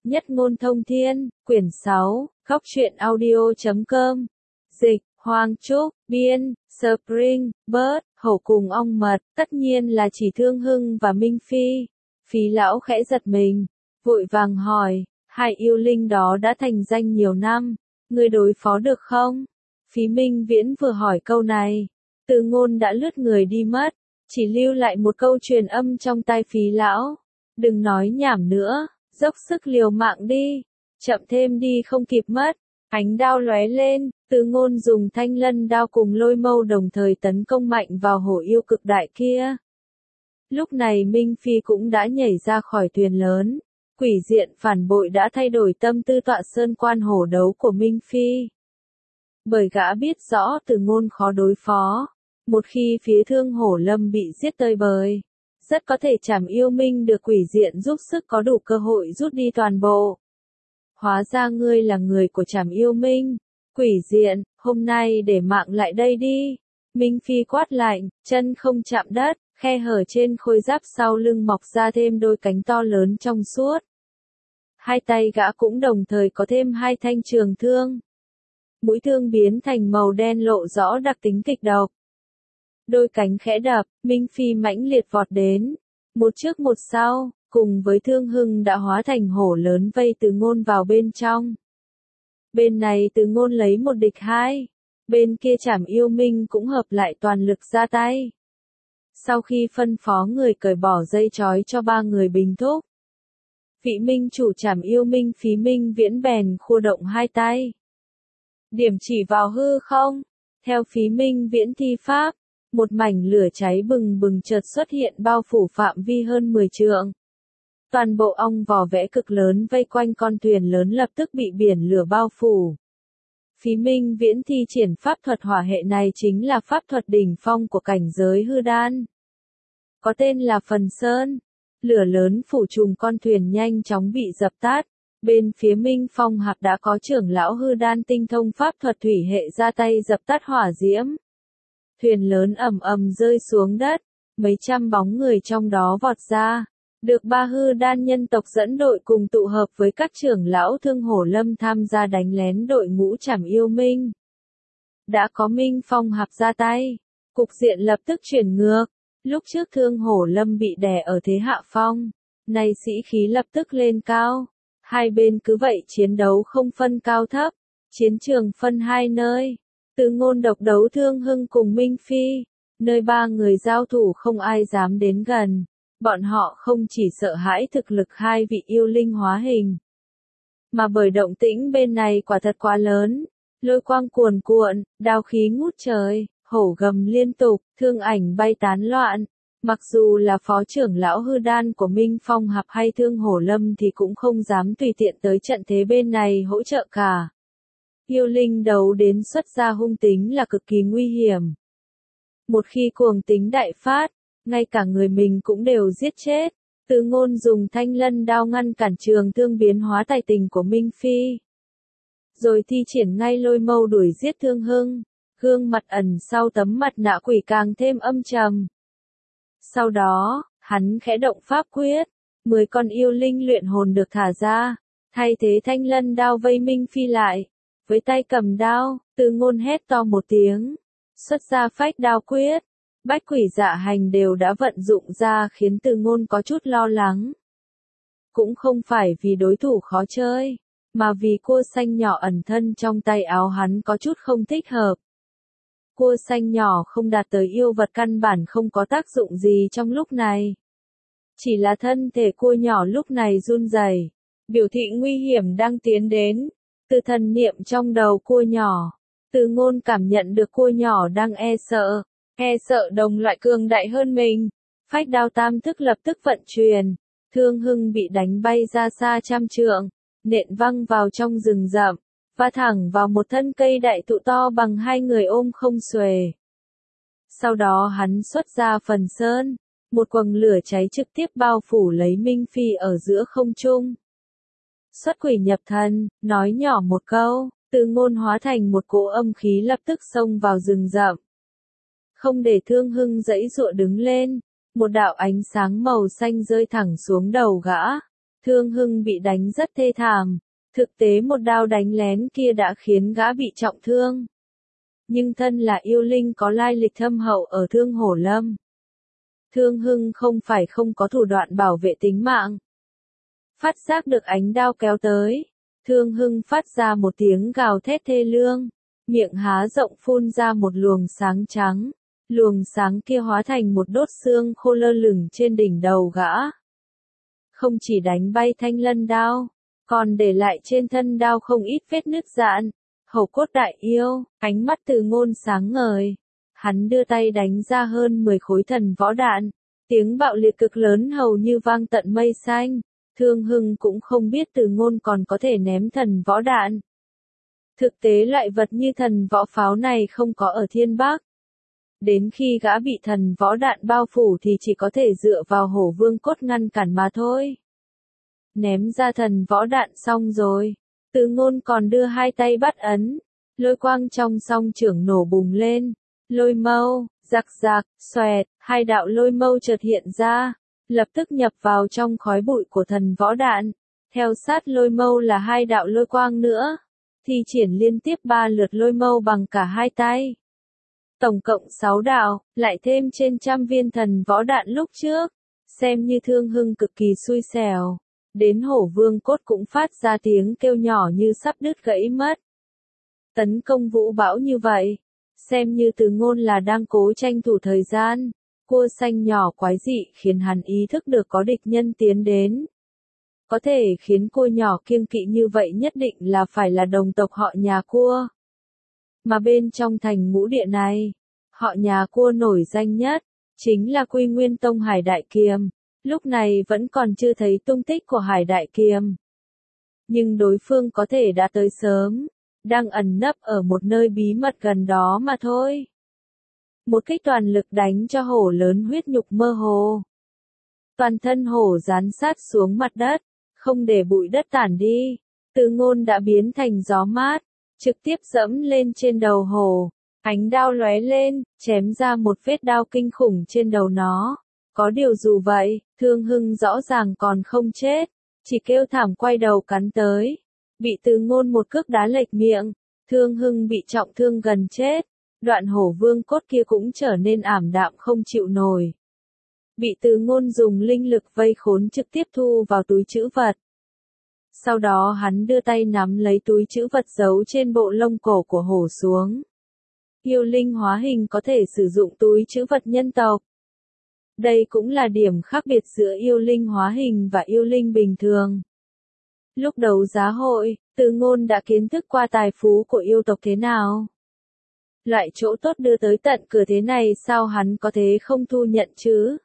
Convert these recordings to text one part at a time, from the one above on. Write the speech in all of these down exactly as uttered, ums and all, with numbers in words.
Nhất ngôn thông thiên, quyển sáu, góc truyện audio chấm com. Dịch, Hoàng Trúc, biên, Spring, Bird, hổ cùng ong mật, tất nhiên là chỉ Thương Hưng và Minh Phi. Phí lão khẽ giật mình, vội vàng hỏi, hai yêu linh đó đã thành danh nhiều năm, ngươi đối phó được không? Phí Minh Viễn vừa hỏi câu này, Từ Ngôn đã lướt người đi mất, chỉ lưu lại một câu truyền âm trong tai Phí lão. Đừng nói nhảm nữa, dốc sức liều mạng đi, chậm thêm đi không kịp mất. Ánh đao lóe lên, Từ Ngôn dùng thanh lân đao cùng lôi mâu đồng thời tấn công mạnh vào hổ yêu cực đại kia. Lúc này Minh Phi cũng đã nhảy ra khỏi thuyền lớn. Quỷ diện phản bội đã thay đổi tâm tư tọa sơn quan hổ đấu của Minh Phi. Bởi gã biết rõ Từ Ngôn khó đối phó. Một khi phía Thương Hổ Lâm bị giết tơi bời, rất có thể Trảm Yêu Minh được quỷ diện giúp sức có đủ cơ hội rút đi toàn bộ. Hóa ra ngươi là người của Trảm Yêu Minh. Quỷ diện, hôm nay để mạng lại đây đi. Minh Phi quát lạnh, chân không chạm đất, khe hở trên khôi giáp sau lưng mọc ra thêm đôi cánh to lớn trong suốt. Hai tay gã cũng đồng thời có thêm hai thanh trường thương. Mũi thương biến thành màu đen lộ rõ đặc tính kịch độc. Đôi cánh khẽ đập, Minh Phi mãnh liệt vọt đến. Một trước một sau, cùng với Thương Hưng đã hóa thành hổ lớn vây Từ Ngôn vào bên trong. Bên này Từ Ngôn lấy một địch hai. Bên kia Trảm Yêu Minh cũng hợp lại toàn lực ra tay. Sau khi phân phó người cởi bỏ dây trói cho ba người bình thúc, vị minh chủ Trảm Yêu Minh Phí Minh Viễn bèn khua động hai tay. Điểm chỉ vào hư không, theo Phí Minh Viễn thi pháp, một mảnh lửa cháy bừng bừng chợt xuất hiện bao phủ phạm vi hơn mười trượng. Toàn bộ ong vò vẽ cực lớn vây quanh con thuyền lớn lập tức bị biển lửa bao phủ. Phí Minh Viễn thi triển pháp thuật hỏa hệ này chính là pháp thuật đỉnh phong của cảnh giới hư đan. Có tên là Phần Sơn. Lửa lớn phủ trùm con thuyền nhanh chóng bị dập tắt. Bên phía Minh Phong Hạp đã có trưởng lão hư đan tinh thông pháp thuật thủy hệ ra tay dập tắt hỏa diễm. Thuyền lớn ầm ầm rơi xuống đất, mấy trăm bóng người trong đó vọt ra. Được ba hư đan nhân tộc dẫn đội cùng tụ hợp với các trưởng lão Thương Hổ Lâm tham gia đánh lén đội ngũ Trảm Yêu Minh. Đã có Minh Phong Hạp ra tay, cục diện lập tức chuyển ngược. Lúc trước Thương Hổ Lâm bị đè ở thế hạ phong, nay sĩ khí lập tức lên cao. Hai bên cứ vậy chiến đấu không phân cao thấp, chiến trường phân hai nơi. Từ Ngôn độc đấu Thương Hưng cùng Minh Phi, nơi ba người giao thủ không ai dám đến gần. Bọn họ không chỉ sợ hãi thực lực hai vị yêu linh hóa hình, mà bởi động tĩnh bên này quả thật quá lớn. Lôi quang cuồn cuộn, đao khí ngút trời, hổ gầm liên tục, thương ảnh bay tán loạn. Mặc dù là phó trưởng lão hư đan của Minh Phong Hạp hay Thương Hổ Lâm thì cũng không dám tùy tiện tới trận thế bên này hỗ trợ cả. Yêu linh đấu đến xuất ra hung tính là cực kỳ nguy hiểm. Một khi cuồng tính đại phát, ngay cả người mình cũng đều giết chết. Từ Ngôn dùng thanh lân đao ngăn cản trường thương biến hóa tài tình của Minh Phi. Rồi thi triển ngay lôi mâu đuổi giết Thương Hưng. Gương mặt ẩn sau tấm mặt nạ quỷ càng thêm âm trầm. Sau đó, hắn khẽ động pháp quyết. Mười con yêu linh luyện hồn được thả ra. Thay thế thanh lân đao vây Minh Phi lại. Với tay cầm đao, Từ Ngôn hét to một tiếng. Xuất ra phách đao quyết. Bách quỷ dạ hành đều đã vận dụng ra khiến Từ Ngôn có chút lo lắng. Cũng không phải vì đối thủ khó chơi, mà vì cua xanh nhỏ ẩn thân trong tay áo hắn có chút không thích hợp. Cua xanh nhỏ không đạt tới yêu vật căn bản không có tác dụng gì trong lúc này. Chỉ là thân thể cua nhỏ lúc này run rẩy, biểu thị nguy hiểm đang tiến đến. Từ thần niệm trong đầu cua nhỏ, Từ Ngôn cảm nhận được cua nhỏ đang e sợ. E sợ đồng loại cường đại hơn mình. Phách đao tam thức lập tức vận chuyển. Thương Hưng bị đánh bay ra xa trăm trượng, nện văng vào trong rừng rậm, và thẳng vào một thân cây đại thụ to bằng hai người ôm không xuề. Sau đó hắn xuất ra Phần Sơn, một quầng lửa cháy trực tiếp bao phủ lấy Minh Phi ở giữa không trung. Xuất quỷ nhập thần, nói nhỏ một câu, Từ Ngôn hóa thành một cỗ âm khí lập tức xông vào rừng rậm. Không để Thương Hưng giãy giụa đứng lên, một đạo ánh sáng màu xanh rơi thẳng xuống đầu gã. Thương Hưng bị đánh rất thê thảm. Thực tế một đao đánh lén kia đã khiến gã bị trọng thương. Nhưng thân là yêu linh có lai lịch thâm hậu ở Thương Hổ Lâm. Thương Hưng không phải không có thủ đoạn bảo vệ tính mạng. Phát giác được ánh đao kéo tới. Thương Hưng phát ra một tiếng gào thét thê lương. Miệng há rộng phun ra một luồng sáng trắng. Luồng sáng kia hóa thành một đốt xương khô lơ lửng trên đỉnh đầu gã. Không chỉ đánh bay thanh lân đao, còn để lại trên thân đao không ít vết nứt dạn. Hầu cốt đại yêu, ánh mắt Từ Ngôn sáng ngời. Hắn đưa tay đánh ra hơn mười khối thần võ đạn. Tiếng bạo liệt cực lớn hầu như vang tận mây xanh. Thương Hưng cũng không biết Từ Ngôn còn có thể ném thần võ đạn. Thực tế loại vật như thần võ pháo này không có ở Thiên Bắc. Đến khi gã bị thần võ đạn bao phủ thì chỉ có thể dựa vào hổ vương cốt ngăn cản mà thôi. Ném ra thần võ đạn xong rồi. Từ Ngôn còn đưa hai tay bắt ấn. Lôi quang trong song trưởng nổ bùng lên. Lôi mâu, giặc giặc, xoẹt, hai đạo lôi mâu chợt hiện ra. Lập tức nhập vào trong khói bụi của thần võ đạn. Theo sát lôi mâu là hai đạo lôi quang nữa. Thi triển liên tiếp ba lượt lôi mâu bằng cả hai tay. Tổng cộng sáu đạo, lại thêm trên trăm viên thần võ đạn lúc trước. Xem như Thương Hưng cực kỳ xui xẻo. Đến hổ vương cốt cũng phát ra tiếng kêu nhỏ như sắp đứt gãy mất. Tấn công vũ bão như vậy. Xem như Từ Ngôn là đang cố tranh thủ thời gian. Cua xanh nhỏ quái dị khiến hắn ý thức được có địch nhân tiến đến. Có thể khiến cua nhỏ kiêng kỵ như vậy nhất định là phải là đồng tộc họ nhà cua. Mà bên trong thành ngũ địa này, họ nhà cua nổi danh nhất, chính là Quy Nguyên Tông Hải Đại Kiềm. Lúc này vẫn còn chưa thấy tung tích của Hải Đại Kiềm. Nhưng đối phương có thể đã tới sớm, đang ẩn nấp ở một nơi bí mật gần đó mà thôi. Một kích toàn lực đánh cho hổ lớn huyết nhục mơ hồ. Toàn thân hổ dán sát xuống mặt đất, không để bụi đất tản đi. Từ Ngôn đã biến thành gió mát, trực tiếp dẫm lên trên đầu hổ. Ánh đao lóe lên, chém ra một vết đao kinh khủng trên đầu nó. Có điều dù vậy, Thương Hưng rõ ràng còn không chết, chỉ kêu thảm quay đầu cắn tới. Bị Từ Ngôn một cước đá lệch miệng, Thương Hưng bị trọng thương gần chết. Đoạn hổ vương cốt kia cũng trở nên ảm đạm không chịu nổi. Bị Từ Ngôn dùng linh lực vây khốn trực tiếp thu vào túi trữ vật. Sau đó hắn đưa tay nắm lấy túi trữ vật giấu trên bộ lông cổ của hổ xuống. Yêu linh hóa hình có thể sử dụng túi trữ vật nhân tộc. Đây cũng là điểm khác biệt giữa yêu linh hóa hình và yêu linh bình thường. Lúc đấu giá hội, Từ Ngôn đã kiến thức qua tài phú của yêu tộc thế nào. Loại chỗ tốt đưa tới tận cửa thế này sao hắn có thế không thu nhận chứ?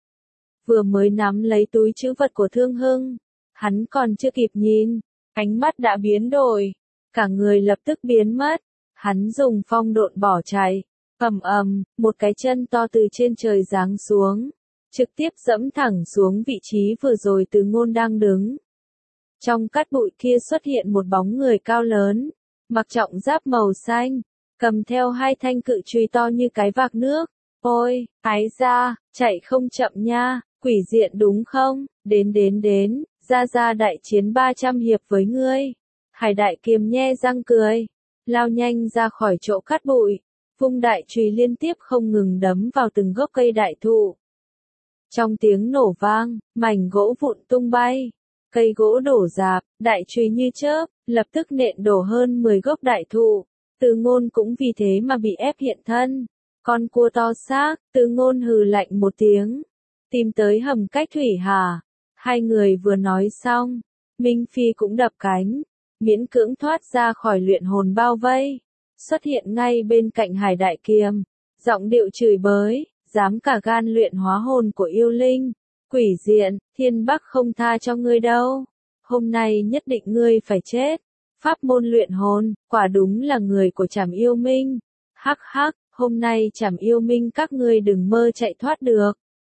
Vừa mới nắm lấy túi trữ vật của Thương Hưng, hắn còn chưa kịp nhìn, ánh mắt đã biến đổi, cả người lập tức biến mất. Hắn dùng phong độn bỏ chạy, ầm ầm, một cái chân to từ trên trời giáng xuống, trực tiếp dẫm thẳng xuống vị trí vừa rồi Từ Ngôn đang đứng. Trong cát bụi kia xuất hiện một bóng người cao lớn, mặc trọng giáp màu xanh, cầm theo hai thanh cự chùy to như cái vạc nước. Ôi, ái ra, chạy không chậm nha, quỷ diện đúng không? Đến đến đến, ra ra đại chiến ba trăm hiệp với ngươi. Hải Đại Kiềm nhe răng cười, lao nhanh ra khỏi chỗ cát bụi, vung đại chùy liên tiếp không ngừng đấm vào từng gốc cây đại thụ. Trong tiếng nổ vang, mảnh gỗ vụn tung bay, cây gỗ đổ rạp, đại chùy như chớp, lập tức nện đổ hơn mười gốc đại thụ. Từ Ngôn cũng vì thế mà bị ép hiện thân. Con cua to xác, Từ Ngôn hừ lạnh một tiếng, tìm tới hầm cách thủy hà. Hai người vừa nói xong, Minh Phi cũng đập cánh, miễn cưỡng thoát ra khỏi luyện hồn bao vây, xuất hiện ngay bên cạnh Hải Đại Kiềm, giọng điệu chửi bới, dám cả gan luyện hóa hồn của yêu linh, quỷ diện, Thiên Bắc không tha cho ngươi đâu, hôm nay nhất định ngươi phải chết. Pháp môn luyện hồn, quả đúng là người của Trảm Yêu Minh. Hắc hắc, hôm nay Trảm Yêu Minh các ngươi đừng mơ chạy thoát được.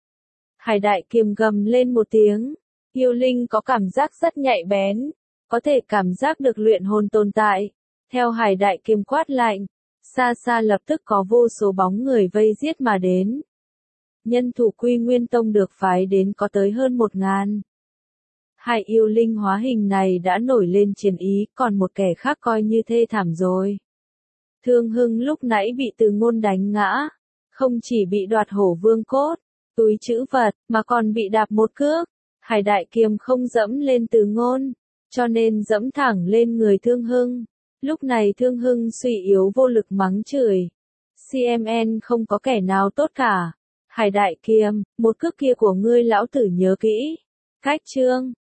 Hải Đại Kiềm gầm lên một tiếng, yêu linh có cảm giác rất nhạy bén, có thể cảm giác được luyện hồn tồn tại. Theo Hải Đại Kiềm quát lạnh, xa xa lập tức có vô số bóng người vây giết mà đến. Nhân thủ Quy Nguyên Tông được phái đến có tới hơn một ngàn. Hai yêu linh hóa hình này đã nổi lên chiến ý, còn một kẻ khác coi như thê thảm rồi. Thương Hưng lúc nãy bị Từ Ngôn đánh ngã, không chỉ bị đoạt hổ vương cốt, túi trữ vật, mà còn bị đạp một cước. Hải Đại Kiềm không dẫm lên Từ Ngôn, cho nên dẫm thẳng lên người Thương Hưng. Lúc này Thương Hưng suy yếu vô lực mắng chửi. xê em en không có kẻ nào tốt cả. Hải Đại Kiềm, một cước kia của ngươi lão tử nhớ kỹ. Cách chương